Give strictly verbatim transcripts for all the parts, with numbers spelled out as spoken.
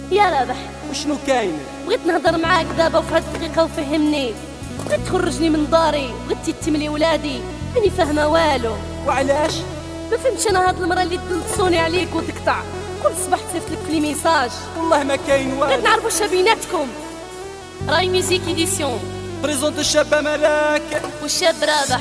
يا رابح، وشنو كاين؟ بغيت نهضر معاك دابا وفي هاد الدقيقه وفهمني. بغيت تخرجني من داري، بغيتي تتملي ولادي، ماني فاهمه والو. وعلاش؟ ما فهمتش انا هاد المرة اللي تلصوني عليك وتقطع كل صباح تصيفط لك في لي ميساج. والله ما كاين والو. بغيت نعرف واش بيناتكم. راي ميوزيك ايديسيون بريزونت الشابه ملاك والشاب رابح.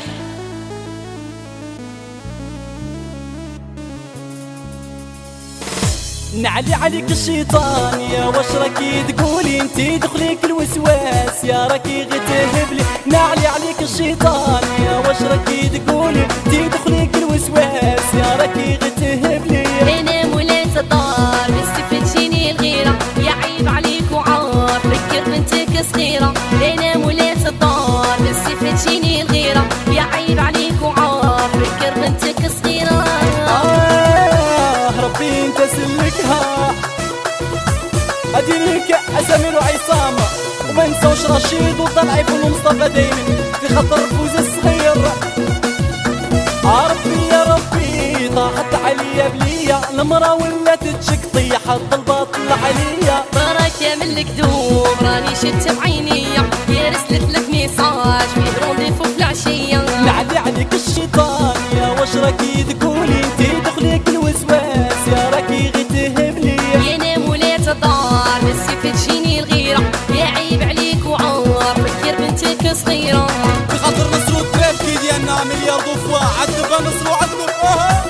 نعلي عليك الشيطان يا واش راكي تقولي انتي دخليك الوسواس يا راكي غير تهبلي. نعلي عليك الشيطان يا واش راكي تقولي انتي دخليك الوسواس يا راكي غير تهبلي. انا مولات الدار بس تجيني الغيره، يا عيب عليك وعار فكر بنتك صغيره. انا مولات الدار بس تجيني الغيره، يا عيب عليك وعار فكر بنتك صغيره. آه ربي انت سلكها اديريك اسامير وعصام وما نساوش رشيد وطلعي ومصطفى دايما في خطر فوز الصغير. آه ربي يا ربي طاحت عليا بليا المرا ولات تشك طيحت الباطل عليا. بركة من الكذوب راني شت بعينيا، يا رسلت لك ميساج فيه رونديفو في العشية. نعلي عليك الشيطان يا واش راكي تقولي انتي دخليك الوسواس يا راكي غير تهبلي. يا انا مولات الدار بس تجيني الغيرة، يا عيب عليك وعار فكر بنتك صغيرة. بخاطر نصرو التراب كي ديالنا مليار ضفوة عذب نصرو عذب. اه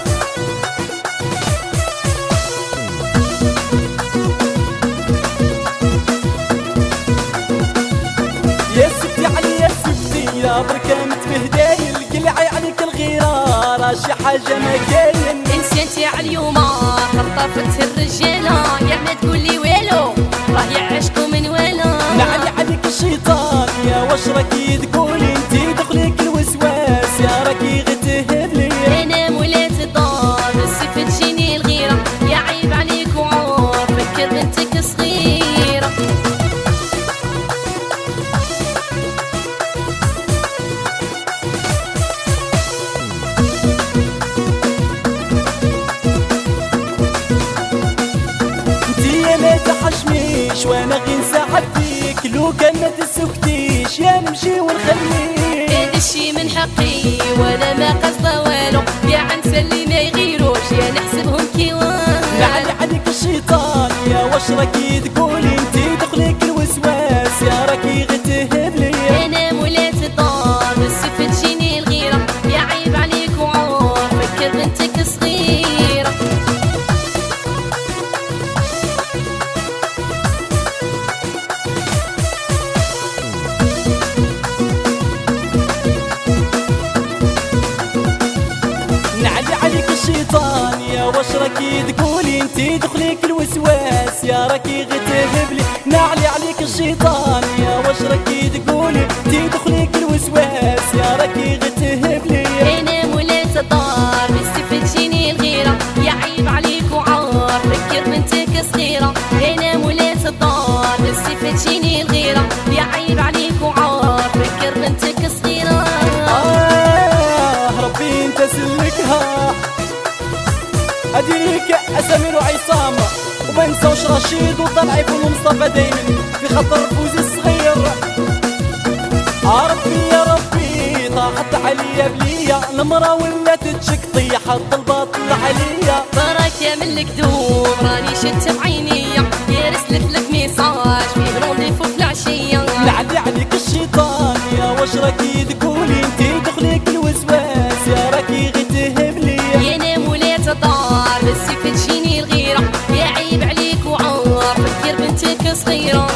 يا ستي علي يا ستي يا بركة متبهدايل قلعي عليك الغيرة راه شي حاجة ما كاين. انسانتي عاليوما خطفت الرجالة، يا ما تقولي والو راه يعشقو من ولا. نعلي عليك الشيطان يا واش راكي تقولي انتي دخليك الوسواس يا راكي غير تهبلي. انا مولات الدار بس تجيني الغيرة، يا عيب عليك وعار فكر بنتك صغيرة. انتي ما تحشميش وانا غير نساعد فيك، لو كان ما تسكتيش يا نمشي ونخليك. هذا الشي من حقي وانا ما قصده والو، يا عنسى اللي ما يغيروش يا نحسبهم كيوان. نعلي عليك الشيطان يا واش راكي تقولي انتي دخليك الوسواس يا راكي غير تهبلي. انا مولات الدار بس تجيني الغيرة، يا عيب عليك وعار فكر بنتك صغيرة. نعلي عليك الشيطان يا واش راكي تقولي انتي دخليك الوسواس يا راكي غير تهبلي. نعلي عليك الشيطان يا واش راكي تقولي انتي دخليك الوسواس يا راكي غير تهبلي. انا مولات الدار بس تجيني الغيرة، يا عيب عليك وعار فكر بنتك صغيرة. انا مولات الدار بس تجيني الغيرة، يا عيب عليك وعار فكر بنتك صغيرة. آه ربي انت سلكها اديريك اسامير وعصام وما نساوش رشيد وطلعي ومصطفى دايما في خطر فوز الصغير. آه ربي يا ربي طاحت عليا بليا المرا ولات تشك طيحت الباطل عليا. بركة من الكذوب راني شت بعينيا، يا رسلت لك ميساج فيه رونديفو في العشية. نعلي عليك الشيطان يا واش راكي تقولي انتي دخليك الوسواس يا راكي غير تهبلي. يا انا مولات الدار بس تجيني الغيرة، يا عيب عليك وعار فكر بنتك صغيرة.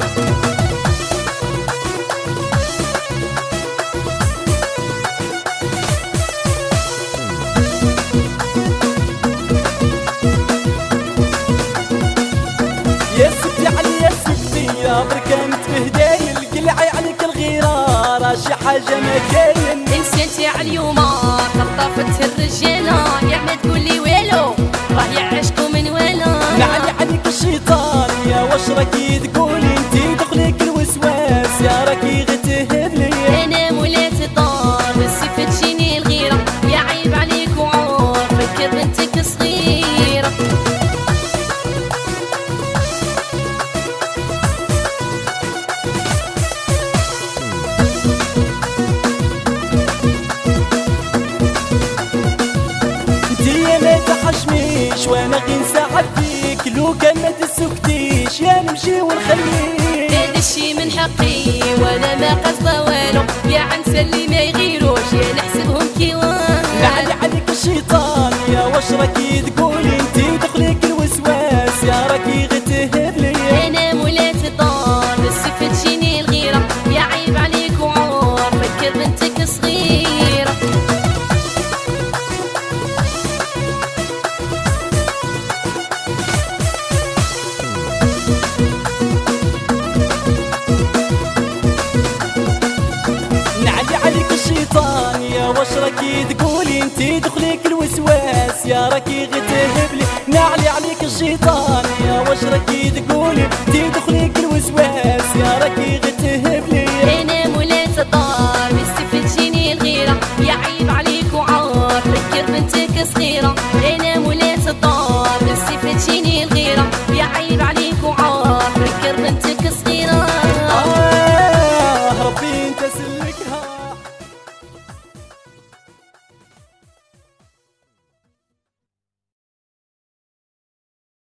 يا ستي علي يا ستي يا بركة متبهدايل قلعي عليك الغيرة راه شي حاجة ما كاين. انسانتي عاليوما خطفت الرجالة، يا ما تقولي والو راه يعشقو من ولا. نعلي عليك الشيطان يا واش راكي تقولي انتي دخليك الوسواس يا راكي غير تهبلي. انا مولات الدار بس تجيني الغيرة، يا عيب عليك وعار فكر بنتك صغيرة. توحشنيش وانا غير نساعد فيك، لو كان ما تسكتيش يا نمشي ونخليك. هذا الشي من حقي وانا ما قصده والو، يا عنسى اللي ما يغيروش يا نحسبهم كيوان. نعلي عليك الشيطان يا واش راكي تقولي انتي ودخلك الوسواس يا راكي غير تهبلي. انا مولات الدار بس فتشيني الغيرة، يا عيب عليك وعور فكر بنتك صغيرة. نعلي عليك الشيطان يا واش راكي تقولي انتي دخلك الوسواس يا راكي غير تهبلي. نعلي عليك الشيطان يا واش راكي تقولي انتي دخلك الوسواس يا راكي غير تهبلي. انا مولات الدار بس فتشيني الغيرة، يا عيب عليك وعار فكر بنتك صغيرة. انا مولات الدار بس فتشيني الغيرة، يا عيب عليك وعار فكر بنتك صغيرة. آه ربي انت سلكها.